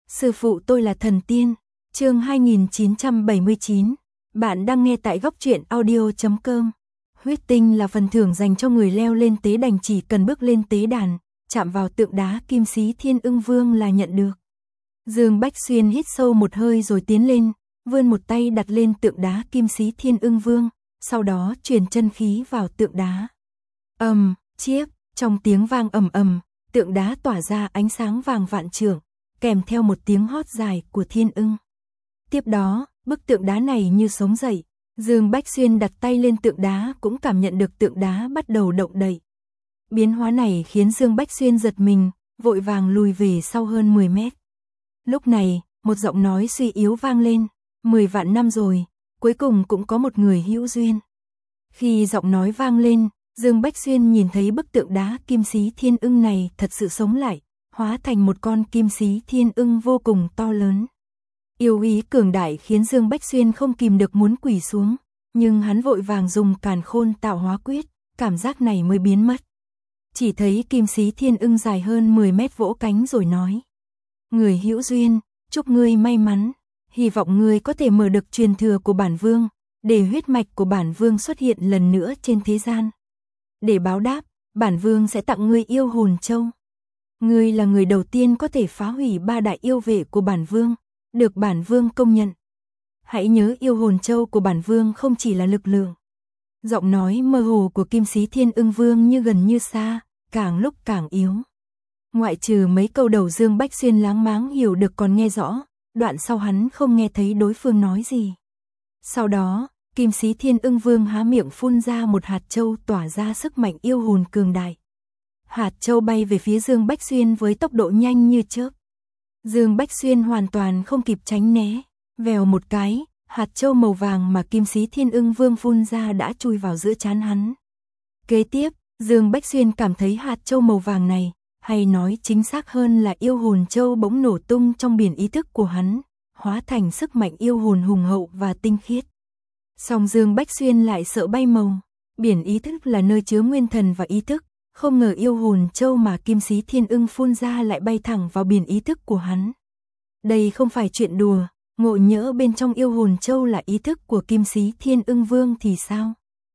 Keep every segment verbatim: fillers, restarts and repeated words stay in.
Sư phụ tôi là thần tiên. Chương hai nghìn chín trăm bảy mươi chín. Bạn đang nghe tại góc truyện audio chấm com. Huyết tinh là phần thưởng dành cho người leo lên tế đàn, chỉ cần bước lên tế đàn, chạm vào tượng đá kim sĩ Thiên Ưng Vương là nhận được. Dương Bách Xuyên hít sâu một hơi rồi tiến lên, vươn một tay đặt lên tượng đá kim sĩ Thiên Ưng Vương, sau đó truyền chân khí vào tượng đá. Ầm, chiếc, trong tiếng vang ầm ầm, tượng đá tỏa ra ánh sáng vàng vạn trượng, kèm theo một tiếng hót dài của thiên ưng. Tiếp đó, bức tượng đá này như sống dậy, Dương Bách Xuyên đặt tay lên tượng đá cũng cảm nhận được tượng đá bắt đầu động đậy. Biến hóa này khiến Dương Bách Xuyên giật mình, vội vàng lùi về sau hơn mười mét. Lúc này, một giọng nói suy yếu vang lên, mười vạn năm rồi, cuối cùng cũng có một người hữu duyên. Khi giọng nói vang lên, Dương Bách Xuyên nhìn thấy bức tượng đá kim sĩ thiên ưng này thật sự sống lại, hóa thành một con kim sĩ thiên ưng vô cùng to lớn. Yêu ý cường đại khiến Dương Bách Xuyên không kìm được muốn quỳ xuống, nhưng hắn vội vàng dùng càn khôn tạo hóa quyết, cảm giác này mới biến mất. Chỉ thấy kim sĩ thiên ưng dài hơn mười mét vỗ cánh rồi nói: Người hữu duyên, chúc ngươi may mắn, hy vọng ngươi có thể mở được truyền thừa của bản vương, để huyết mạch của bản vương xuất hiện lần nữa trên thế gian. Để báo đáp, bản vương sẽ tặng ngươi yêu hồn châu. Ngươi là người đầu tiên có thể phá hủy ba đại yêu vệ của bản vương, được bản vương công nhận. Hãy nhớ yêu hồn châu của bản vương không chỉ là lực lượng. Giọng nói mơ hồ của kim sĩ Thiên Ưng Vương như gần như xa, càng lúc càng yếu. Ngoại trừ mấy câu đầu Dương Bách Xuyên láng máng hiểu được còn nghe rõ, đoạn sau hắn không nghe thấy đối phương nói gì. Sau đó, kim sĩ Thiên Ưng Vương há miệng phun ra một hạt châu tỏa ra sức mạnh yêu hồn cường đại. Hạt châu bay về phía Dương Bách Xuyên với tốc độ nhanh như chớp. Dương Bách Xuyên hoàn toàn không kịp tránh né, vèo một cái, hạt châu màu vàng mà kim sĩ Thiên Ưng Vương phun ra đã chui vào giữa trán hắn. Kế tiếp, Dương Bách Xuyên cảm thấy hạt châu màu vàng này, hay nói chính xác hơn là yêu hồn châu bỗng nổ tung trong biển ý thức của hắn, hóa thành sức mạnh yêu hồn hùng hậu và tinh khiết. Song Dương Bách Xuyên lại sợ bay màu, biển ý thức là nơi chứa nguyên thần và ý thức, không ngờ yêu hồn châu mà kim sĩ Thiên Ưng phun ra lại bay thẳng vào biển ý thức của hắn. Đây không phải chuyện đùa, ngộ nhỡ bên trong yêu hồn châu là ý thức của kim sĩ Thiên Ưng Vương thì sao?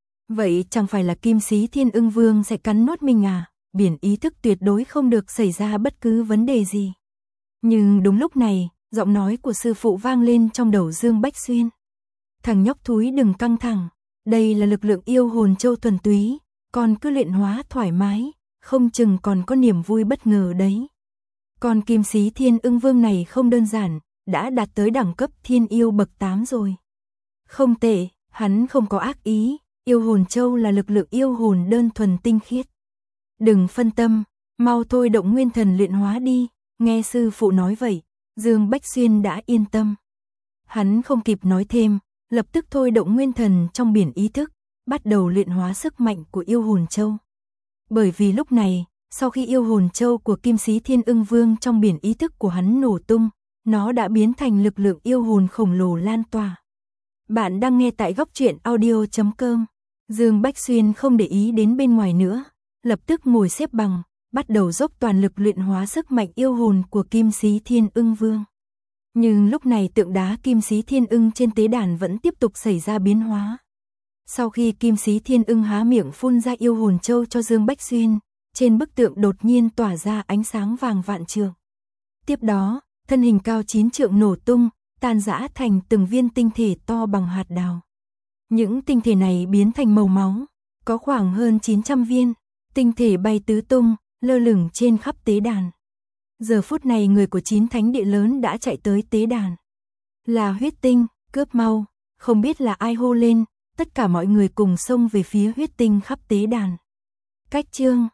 Vậy chẳng phải là kim sĩ Thiên Ưng Vương sẽ cắn nuốt mình à? Biển ý thức tuyệt đối không được xảy ra bất cứ vấn đề gì. Nhưng đúng lúc này, giọng nói của sư phụ vang lên trong đầu Dương Bách Xuyên. Thằng nhóc thúi đừng căng thẳng, đây là lực lượng yêu hồn châu thuần túy, con cứ luyện hóa thoải mái, không chừng còn có niềm vui bất ngờ đấy. Con kim sĩ Thiên Ưng Vương này không đơn giản, đã đạt tới đẳng cấp thiên yêu bậc tám rồi. Không tệ, hắn không có ác ý, yêu hồn châu là lực lượng yêu hồn đơn thuần tinh khiết. Đừng phân tâm, mau thôi động nguyên thần luyện hóa đi, nghe sư phụ nói vậy, Dương Bách Xuyên đã yên tâm. Hắn không kịp nói thêm, lập tức thôi động nguyên thần trong biển ý thức, bắt đầu luyện hóa sức mạnh của yêu hồn châu. Bởi vì lúc này, sau khi yêu hồn châu của kim sĩ Thiên Ưng Vương trong biển ý thức của hắn nổ tung, nó đã biến thành lực lượng yêu hồn khổng lồ lan tỏa. Bạn đang nghe tại góc truyện audio chấm com. Dương Bách Xuyên không để ý đến bên ngoài nữa, lập tức ngồi xếp bằng, bắt đầu dốc toàn lực luyện hóa sức mạnh yêu hồn của kim sĩ Thiên Ưng Vương. Nhưng lúc này tượng đá kim sĩ Thiên Ưng trên tế đàn vẫn tiếp tục xảy ra biến hóa. Sau khi kim sĩ Thiên Ưng há miệng phun ra yêu hồn châu cho Dương Bách Xuyên, trên bức tượng đột nhiên tỏa ra ánh sáng vàng vạn trượng. Tiếp đó, thân hình cao chín trượng nổ tung, tan rã thành từng viên tinh thể to bằng hạt đào. Những tinh thể này biến thành màu máu, có khoảng hơn chín trăm viên, tinh thể bay tứ tung, lơ lửng trên khắp tế đàn. Giờ phút này người của chín thánh địa lớn đã chạy tới tế đàn. Là huyết tinh, cướp mau, không biết là ai hô lên, tất cả mọi người cùng xông về phía huyết tinh khắp tế đàn. Cách chương